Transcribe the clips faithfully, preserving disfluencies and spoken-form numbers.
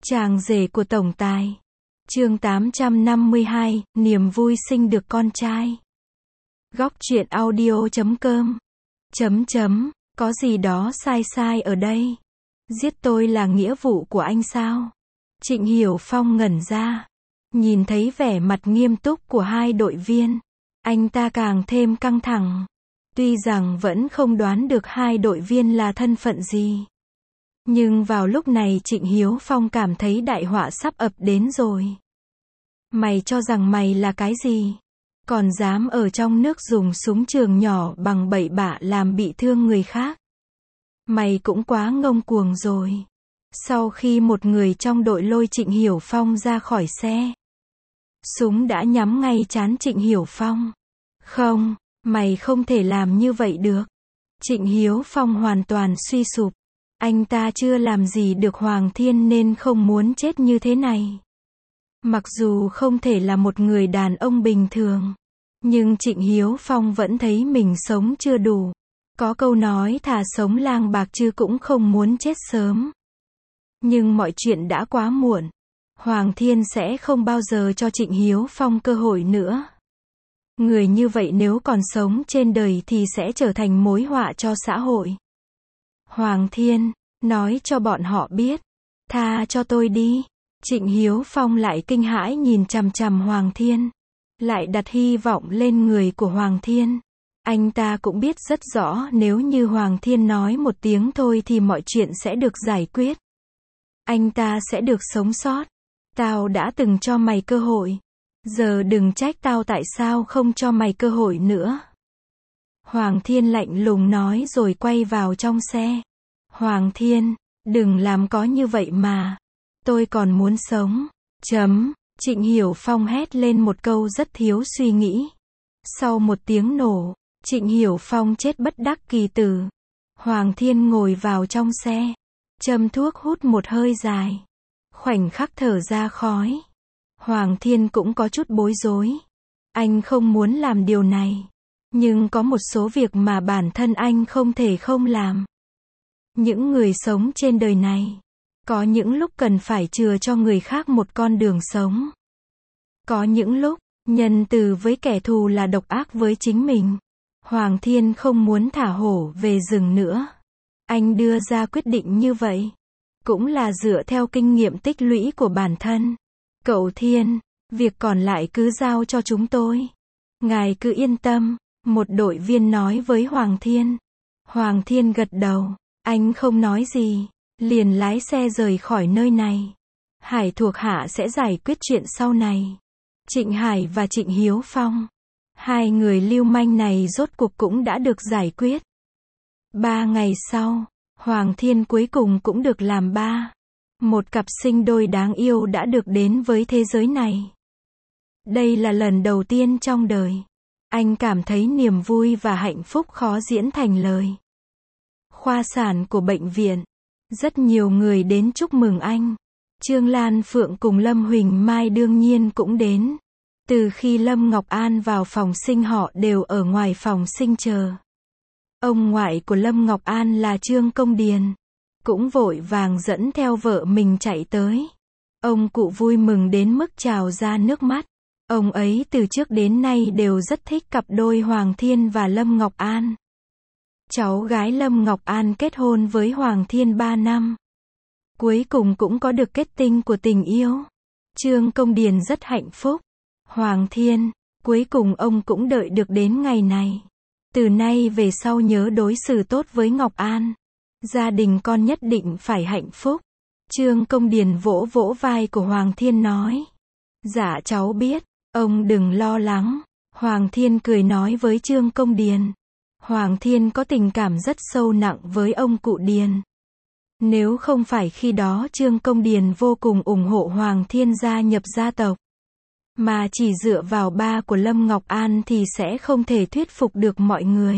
Chàng rể của tổng tài. Chương tám trăm năm mươi hai, niềm vui sinh được con trai. Góc truyện audio chấm com. Chấm chấm, có gì đó sai sai ở đây. Giết tôi là nghĩa vụ của anh sao? Trịnh Hiểu Phong ngẩn ra. Nhìn thấy vẻ mặt nghiêm túc của hai đội viên, anh ta càng thêm căng thẳng. Tuy rằng vẫn không đoán được hai đội viên là thân phận gì. Nhưng vào lúc này Trịnh Hiếu Phong cảm thấy đại họa sắp ập đến rồi. Mày cho rằng mày là cái gì? Còn dám ở trong nước dùng súng trường nhỏ bằng bậy bạ làm bị thương người khác. Mày cũng quá ngông cuồng rồi. Sau khi một người trong đội lôi Trịnh Hiểu Phong ra khỏi xe, súng đã nhắm ngay trán Trịnh Hiểu Phong. Không, mày không thể làm như vậy được. Trịnh Hiếu Phong hoàn toàn suy sụp. Anh ta chưa làm gì được Hoàng Thiên nên không muốn chết như thế này. Mặc dù không thể là một người đàn ông bình thường, nhưng Trịnh Hiếu Phong vẫn thấy mình sống chưa đủ. Có câu nói thà sống lang bạc chứ cũng không muốn chết sớm. Nhưng mọi chuyện đã quá muộn. Hoàng Thiên sẽ không bao giờ cho Trịnh Hiếu Phong cơ hội nữa. Người như vậy nếu còn sống trên đời thì sẽ trở thành mối họa cho xã hội. Hoàng Thiên, nói cho bọn họ biết. Tha cho tôi đi. Trịnh Hiếu Phong lại kinh hãi nhìn chằm chằm Hoàng Thiên. Lại đặt hy vọng lên người của Hoàng Thiên. Anh ta cũng biết rất rõ nếu như Hoàng Thiên nói một tiếng thôi thì mọi chuyện sẽ được giải quyết. Anh ta sẽ được sống sót. Tao đã từng cho mày cơ hội. Giờ đừng trách tao tại sao không cho mày cơ hội nữa. Hoàng Thiên lạnh lùng nói rồi quay vào trong xe. Hoàng Thiên, đừng làm có như vậy mà. Tôi còn muốn sống. Chấm. Trịnh Hiểu Phong hét lên một câu rất thiếu suy nghĩ. Sau một tiếng nổ, Trịnh Hiểu Phong chết bất đắc kỳ tử. Hoàng Thiên ngồi vào trong xe, châm thuốc hút một hơi dài. Khoảnh khắc thở ra khói. Hoàng Thiên cũng có chút bối rối. Anh không muốn làm điều này. Nhưng có một số việc mà bản thân anh không thể không làm. Những người sống trên đời này, có những lúc cần phải chừa cho người khác một con đường sống. Có những lúc, nhân từ với kẻ thù là độc ác với chính mình. Hoàng Thiên không muốn thả hổ về rừng nữa. Anh đưa ra quyết định như vậy, cũng là dựa theo kinh nghiệm tích lũy của bản thân. Cậu Thiên, việc còn lại cứ giao cho chúng tôi. Ngài cứ yên tâm, một đội viên nói với Hoàng Thiên. Hoàng Thiên gật đầu, anh không nói gì, liền lái xe rời khỏi nơi này. Hải thuộc hạ sẽ giải quyết chuyện sau này. Trịnh Hải và Trịnh Hiếu Phong, hai người lưu manh này rốt cuộc cũng đã được giải quyết. Ba ngày sau, Hoàng Thiên cuối cùng cũng được làm ba. Một cặp sinh đôi đáng yêu đã được đến với thế giới này. Đây là lần đầu tiên trong đời. Anh cảm thấy niềm vui và hạnh phúc khó diễn thành lời. Khoa sản của bệnh viện. Rất nhiều người đến chúc mừng anh. Trương Lan Phượng cùng Lâm Huỳnh Mai đương nhiên cũng đến. Từ khi Lâm Ngọc An vào phòng sinh họ đều ở ngoài phòng sinh chờ. Ông ngoại của Lâm Ngọc An là Trương Công Điền, cũng vội vàng dẫn theo vợ mình chạy tới. Ông cụ vui mừng đến mức trào ra nước mắt. Ông ấy từ trước đến nay đều rất thích cặp đôi Hoàng Thiên và Lâm Ngọc An. Cháu gái Lâm Ngọc An kết hôn với Hoàng Thiên ba năm. Cuối cùng cũng có được kết tinh của tình yêu. Trương Công Điền rất hạnh phúc. Hoàng Thiên, cuối cùng ông cũng đợi được đến ngày này. Từ nay về sau nhớ đối xử tốt với Ngọc An. Gia đình con nhất định phải hạnh phúc. Trương Công Điền vỗ vỗ vai của Hoàng Thiên nói. Dạ cháu biết, ông đừng lo lắng. Hoàng Thiên cười nói với Trương Công Điền. Hoàng Thiên có tình cảm rất sâu nặng với ông cụ Điền. Nếu không phải khi đó Trương Công Điền vô cùng ủng hộ Hoàng Thiên gia nhập gia tộc, mà chỉ dựa vào ba của Lâm Ngọc An thì sẽ không thể thuyết phục được mọi người.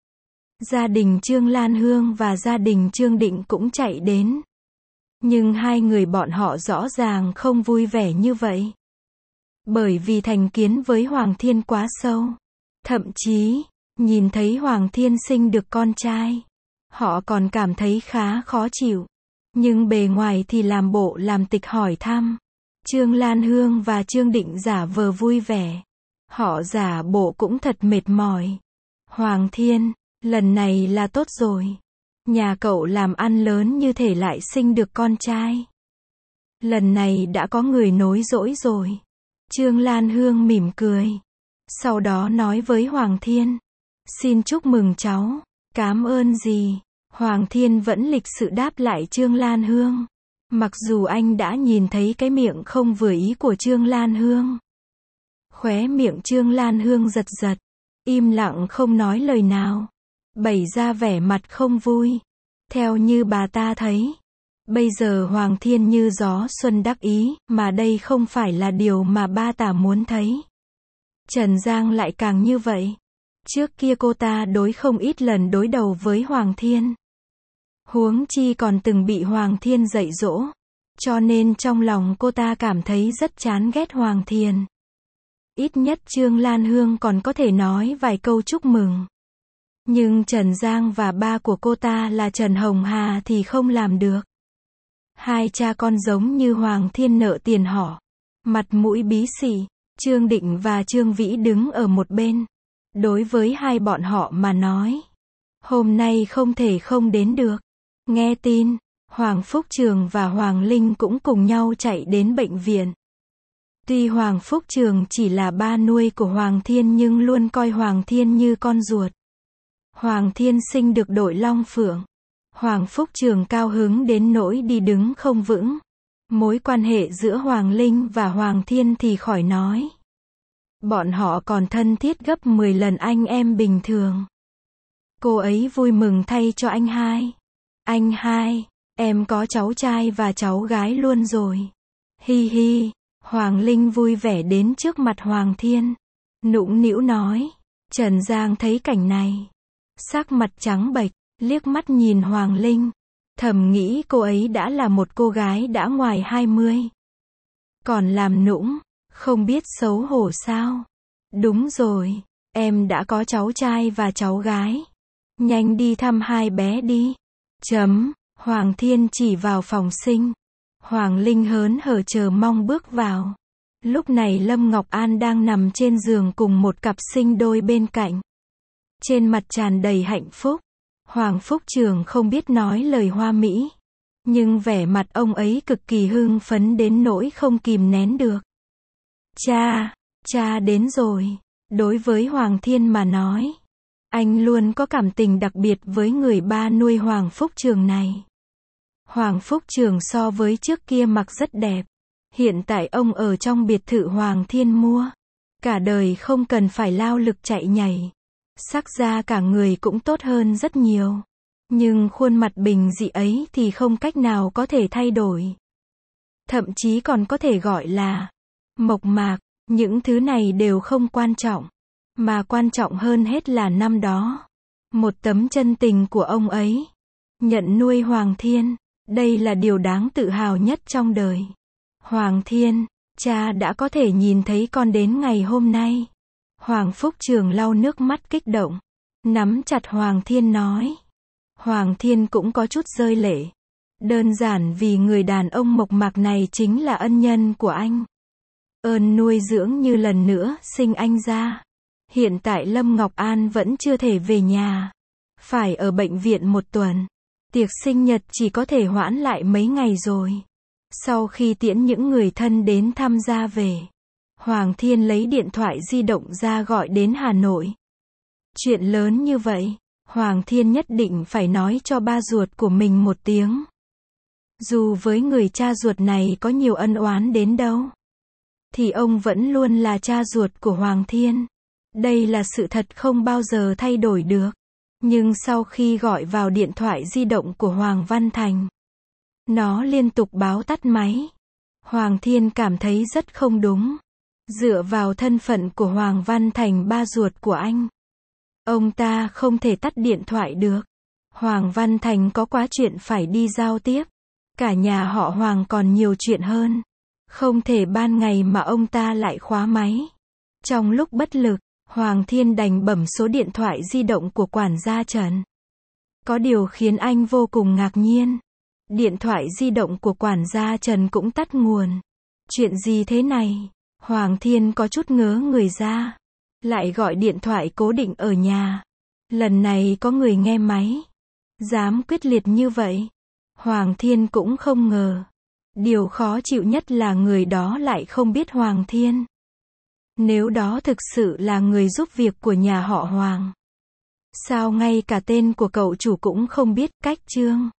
Gia đình Trương Lan Hương và gia đình Trương Định cũng chạy đến. Nhưng hai người bọn họ rõ ràng không vui vẻ như vậy. Bởi vì thành kiến với Hoàng Thiên quá sâu. Thậm chí, nhìn thấy Hoàng Thiên sinh được con trai, họ còn cảm thấy khá khó chịu. nhưng bề ngoài thì làm bộ làm tịch hỏi thăm. Trương Lan Hương và Trương Định giả vờ vui vẻ. Họ giả bộ cũng thật mệt mỏi. Hoàng Thiên, lần này là tốt rồi. Nhà cậu làm ăn lớn như thể lại sinh được con trai. Lần này đã có người nối dõi rồi. Trương Lan Hương mỉm cười. Sau đó nói với Hoàng Thiên. Xin chúc mừng cháu. Cám ơn gì? Hoàng Thiên vẫn lịch sự đáp lại Trương Lan Hương. Mặc dù anh đã nhìn thấy cái miệng không vừa ý của Trương Lan Hương. Khóe miệng Trương Lan Hương giật giật. Im lặng không nói lời nào. Bày ra vẻ mặt không vui. Theo như bà ta thấy. Bây giờ Hoàng Thiên như gió xuân đắc ý, mà đây không phải là điều mà ba ta muốn thấy. Trần Giang lại càng như vậy. Trước kia cô ta đối không ít lần đối đầu với Hoàng Thiên. Huống chi còn từng bị Hoàng Thiên dạy dỗ. Cho nên trong lòng cô ta cảm thấy rất chán ghét Hoàng Thiên. Ít nhất Trương Lan Hương còn có thể nói vài câu chúc mừng. Nhưng Trần Giang và ba của cô ta là Trần Hồng Hà thì không làm được. Hai cha con giống như Hoàng Thiên nợ tiền họ. Mặt mũi bí xỉ. Trương Định và Trương Vĩ đứng ở một bên. Đối với hai bọn họ mà nói. Hôm nay không thể không đến được. Nghe tin, Hoàng Phúc Trường và Hoàng Linh cũng cùng nhau chạy đến bệnh viện. Tuy Hoàng Phúc Trường chỉ là ba nuôi của Hoàng Thiên nhưng luôn coi Hoàng Thiên như con ruột. Hoàng Thiên sinh được đội Long Phượng. Hoàng Phúc Trường cao hứng đến nỗi đi đứng không vững. Mối quan hệ giữa Hoàng Linh và Hoàng Thiên thì khỏi nói. Bọn họ còn thân thiết gấp mười lần anh em bình thường. Cô ấy vui mừng thay cho anh hai. Anh hai, em có cháu trai và cháu gái luôn rồi. Hi hi, Hoàng Linh vui vẻ đến trước mặt Hoàng Thiên. Nũng nĩu nói. Trần Giang thấy cảnh này. Sắc mặt trắng bệch, liếc mắt nhìn Hoàng Linh. Thầm nghĩ cô ấy đã là một cô gái đã ngoài hai mươi. Còn làm nũng, không biết xấu hổ sao. Đúng rồi, em đã có cháu trai và cháu gái. Nhanh đi thăm hai bé đi. Chấm, Hoàng Thiên chỉ vào phòng sinh. Hoàng Linh hớn hở chờ mong bước vào. Lúc này Lâm Ngọc An đang nằm trên giường cùng một cặp sinh đôi bên cạnh. Trên mặt tràn đầy hạnh phúc. Hoàng Phúc Trường không biết nói lời hoa mỹ. Nhưng vẻ mặt ông ấy cực kỳ hưng phấn đến nỗi không kìm nén được. Cha, cha đến rồi. Đối với Hoàng Thiên mà nói. Anh luôn có cảm tình đặc biệt với người ba nuôi Hoàng Phúc Trường này. Hoàng Phúc Trường so với trước kia mặc rất đẹp. Hiện tại ông ở trong biệt thự Hoàng Thiên mua. Cả đời không cần phải lao lực chạy nhảy. Sắc da cả người cũng tốt hơn rất nhiều. Nhưng khuôn mặt bình dị ấy thì không cách nào có thể thay đổi. Thậm chí còn có thể gọi là mộc mạc. Những thứ này đều không quan trọng. Mà quan trọng hơn hết là năm đó. Một tấm chân tình của ông ấy. Nhận nuôi Hoàng Thiên. Đây là điều đáng tự hào nhất trong đời. Hoàng Thiên, cha đã có thể nhìn thấy con đến ngày hôm nay. Hoàng Phúc Trường lau nước mắt kích động. Nắm chặt Hoàng Thiên nói. Hoàng Thiên cũng có chút rơi lệ. Đơn giản vì người đàn ông mộc mạc này chính là ân nhân của anh. Ơn nuôi dưỡng như lần nữa sinh anh ra. Hiện tại Lâm Ngọc An vẫn chưa thể về nhà. Phải ở bệnh viện một tuần. Tiệc sinh nhật chỉ có thể hoãn lại mấy ngày rồi. Sau khi tiễn những người thân đến tham gia về. Hoàng Thiên lấy điện thoại di động ra gọi đến Hà Nội. Chuyện lớn như vậy, Hoàng Thiên nhất định phải nói cho ba ruột của mình một tiếng. Dù với người cha ruột này có nhiều ân oán đến đâu, thì ông vẫn luôn là cha ruột của Hoàng Thiên. Đây là sự thật không bao giờ thay đổi được. Nhưng sau khi gọi vào điện thoại di động của Hoàng Văn Thành, nó liên tục báo tắt máy. Hoàng Thiên cảm thấy rất không đúng. Dựa vào thân phận của Hoàng Văn Thành ba ruột của anh, ông ta không thể tắt điện thoại được. Hoàng Văn Thành có quá chuyện phải đi giao tiếp. Cả nhà họ Hoàng còn nhiều chuyện hơn. Không thể ban ngày mà ông ta lại khóa máy. Trong lúc bất lực, Hoàng Thiên đành bấm số điện thoại di động của quản gia Trần. Có điều khiến anh vô cùng ngạc nhiên. Điện thoại di động của quản gia Trần cũng tắt nguồn. Chuyện gì thế này? Hoàng Thiên có chút ngớ người ra. Lại gọi điện thoại cố định ở nhà. Lần này có người nghe máy. Dám quyết liệt như vậy. Hoàng Thiên cũng không ngờ. Điều khó chịu nhất là người đó lại không biết Hoàng Thiên. Nếu đó thực sự là người giúp việc của nhà họ Hoàng. Sao ngay cả tên của cậu chủ cũng không biết, cách Trương.